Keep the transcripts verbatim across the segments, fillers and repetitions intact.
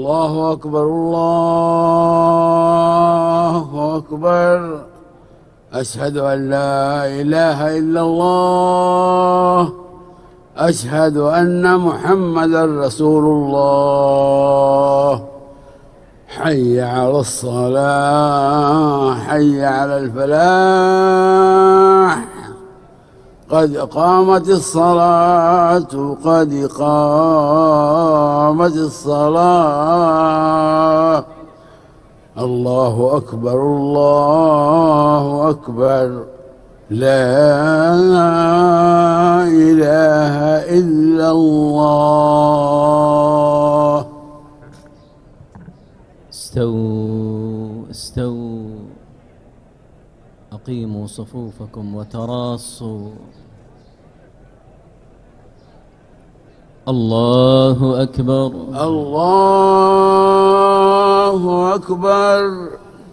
الله أكبر الله أكبر. أشهد أن لا إله إلا الله. أشهد أن محمدًا رسول الله. حي على الصلاة، حي على الفلاح، قد قامت الصلاة، قد قامت الصلاة. الله أكبر الله أكبر. لا إله إلا الله. استووا استووا، أقيموا صفوفكم وتراصوا. الله أكبر الله أكبر.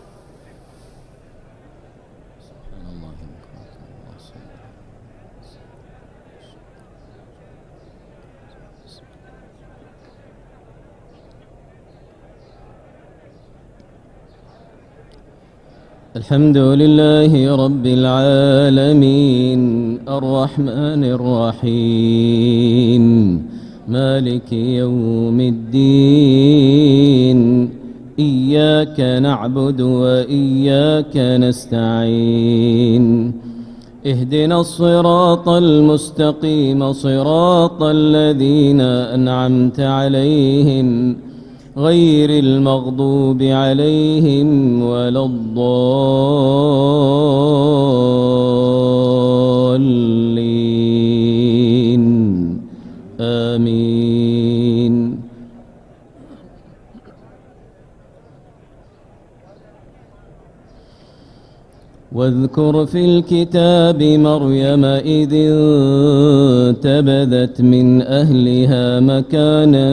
الحمد لله رب العالمين، الرحمن الرحيم، مالك يوم الدين. إياك نعبد وإياك نستعين. اهدنا الصراط المستقيم، صراط الذين أنعمت عليهم، غير المغضوب عليهم ولا الضالين. آمين. واذكر في الكتاب مريم إذ انتبذت من أهلها مكانا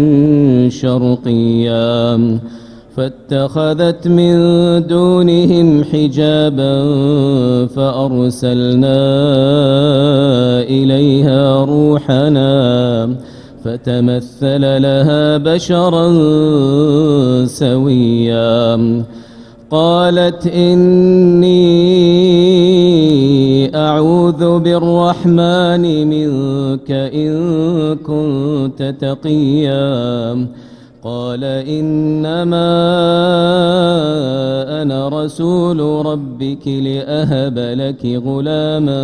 شرقيا، فاتخذت من دونهم حجابا فأرسلنا إليها روحنا فتمثل لها بشرا سويا. قالت إني أعوذ بالرحمن منك إن كنت تقيا. قال إنما أنا رسول ربك لأهب لك غلاما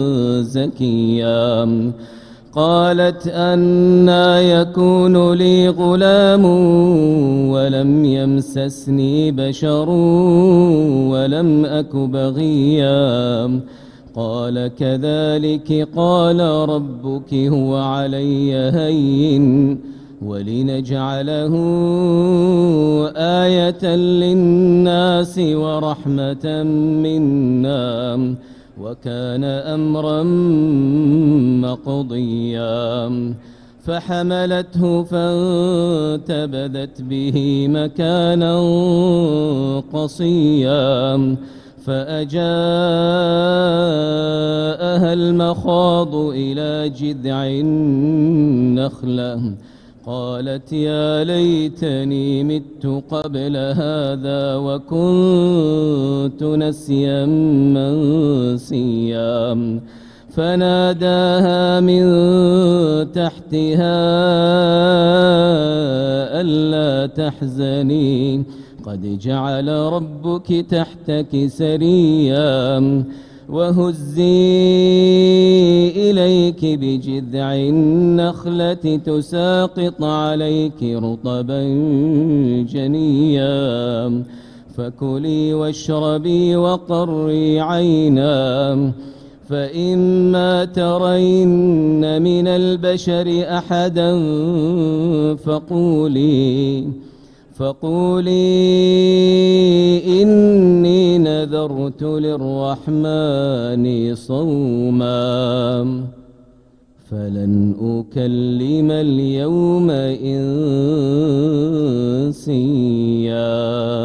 زكيا. قالت أنى يكون لي غلام ولم يمسسني بشر ولم أك بغيا. قال كذلك قال ربك هو علي هين ولنجعله آية للناس ورحمة منا وكان أمرا مقضيا. فحملته فانتبذت به مكانا قصيا. فأجاءها المخاض إلى جذع النخلة قالت يا ليتني مت قبل هذا وكنت نسيا منسيا. فناداها من تحتها ألا تحزني قد جعل ربك تحتك سريا. وهزي إليك بجذع النخلة تساقط عليك رطبا جنيا. فكلي واشربي وقري عينا فإما ترين من البشر أحدا فقولي فقولي إني نذرت للرحمن صوما فلن أكلم اليوم إنسيا.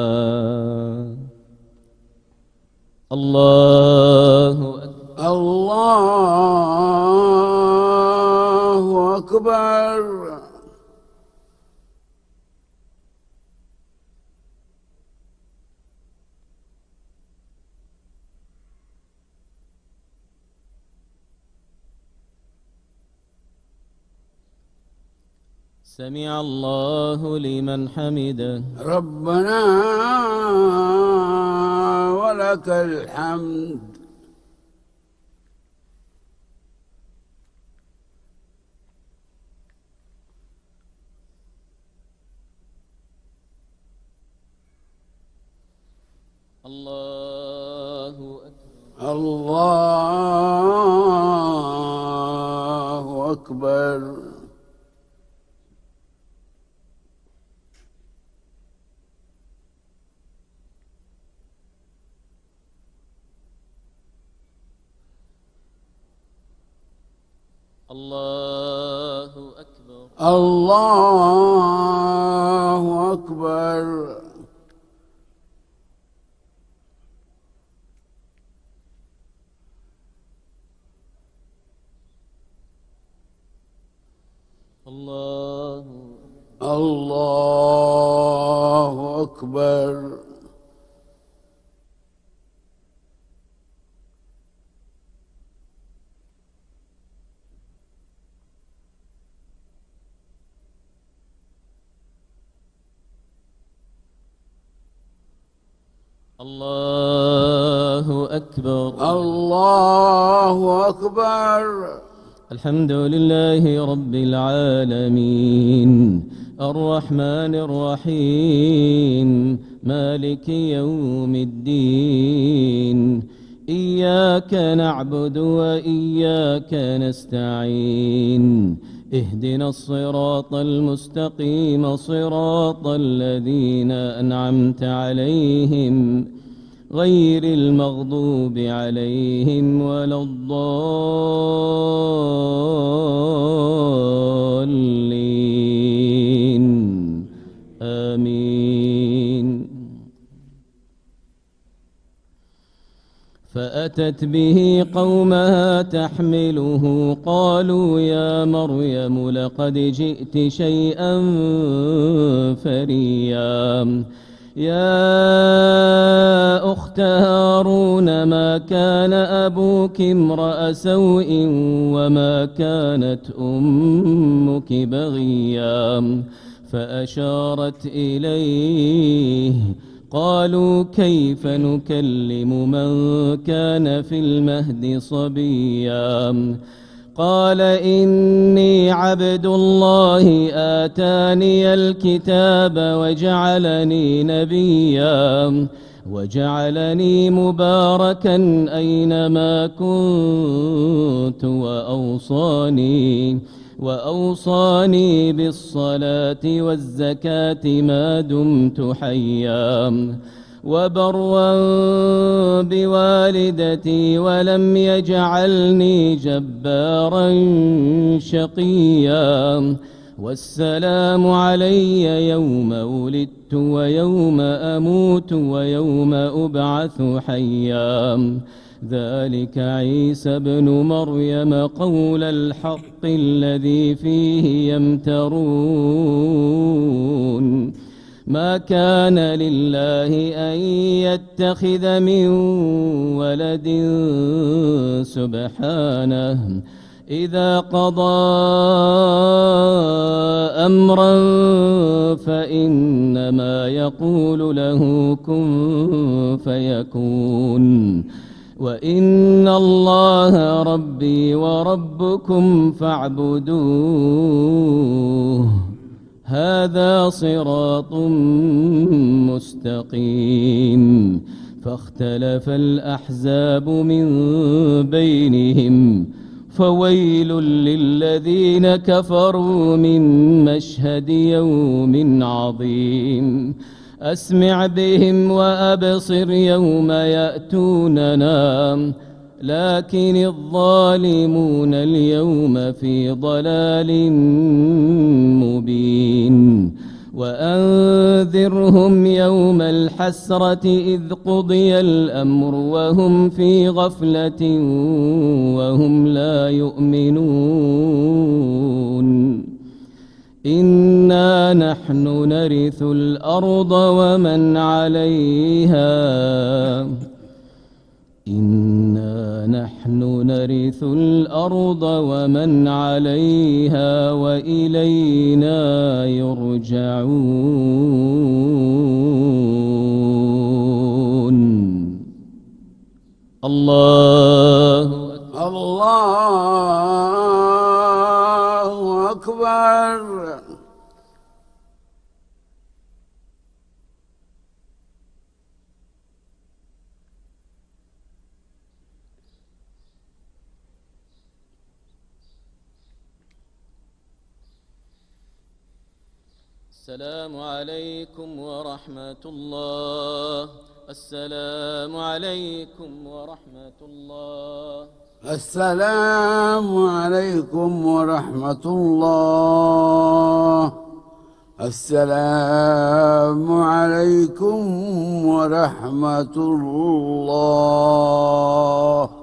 الله أكبر الله أكبر. سمع الله لمن حمده. ربنا ولك الحمد. الله أكبر. الله أكبر. الله أكبر. الله أكبر. الله الله أكبر. الله أكبر. الله أكبر. الحمد لله رب العالمين الرحمن الرحيم مالك يوم الدين إياك نعبد وإياك نستعين اهدنا الصراط المستقيم صراط الذين أنعمت عليهم غير المغضوب عليهم ولا الضالين آمين. فأتت به قومها تحمله قالوا يا مريم لقد جئت شيئا فريا يا أخت هارون ما كان أبوك امرأ سوء وما كانت أمك بغيا فأشارت إليه قالوا كيف نكلم من كان في المهد صبيا قال إني عبد الله آتاني الكتاب وجعلني نبيا وجعلني مباركا أينما كنت وأوصاني وأوصاني بالصلاة والزكاة ما دمت حيا وبرا بوالدتي ولم يجعلني جبارا شقيا والسلام علي يوم ولدت ويوم أموت ويوم أبعث حيا ذلك عيسى ابن مريم قول الحق الذي فيه يمترون ما كان لله أن يتخذ من ولد سبحانه إذا قضى أمرا فإنما يقول له كن فيكون وإن الله ربي وربكم فاعبدوه هذا صراط مستقيم فاختلف الأحزاب من بينهم فويل للذين كفروا من مشهد يوم عظيم أسمع بهم وأبصر يوم يأتوننا لكن الظالمون اليوم في ضلال مبين وأنذرهم يوم الحسرة إذ قضي الأمر وهم في غفلة وهم لا يؤمنون إنا نحن نرث الأرض ومن عليها إنا نحن يرث الأرض ومن عليها وإلينا يرجعون. الله الله أكبر. السلام عليكم ورحمة الله. السلام عليكم ورحمة الله. السلام عليكم ورحمة الله. السلام عليكم ورحمة الله.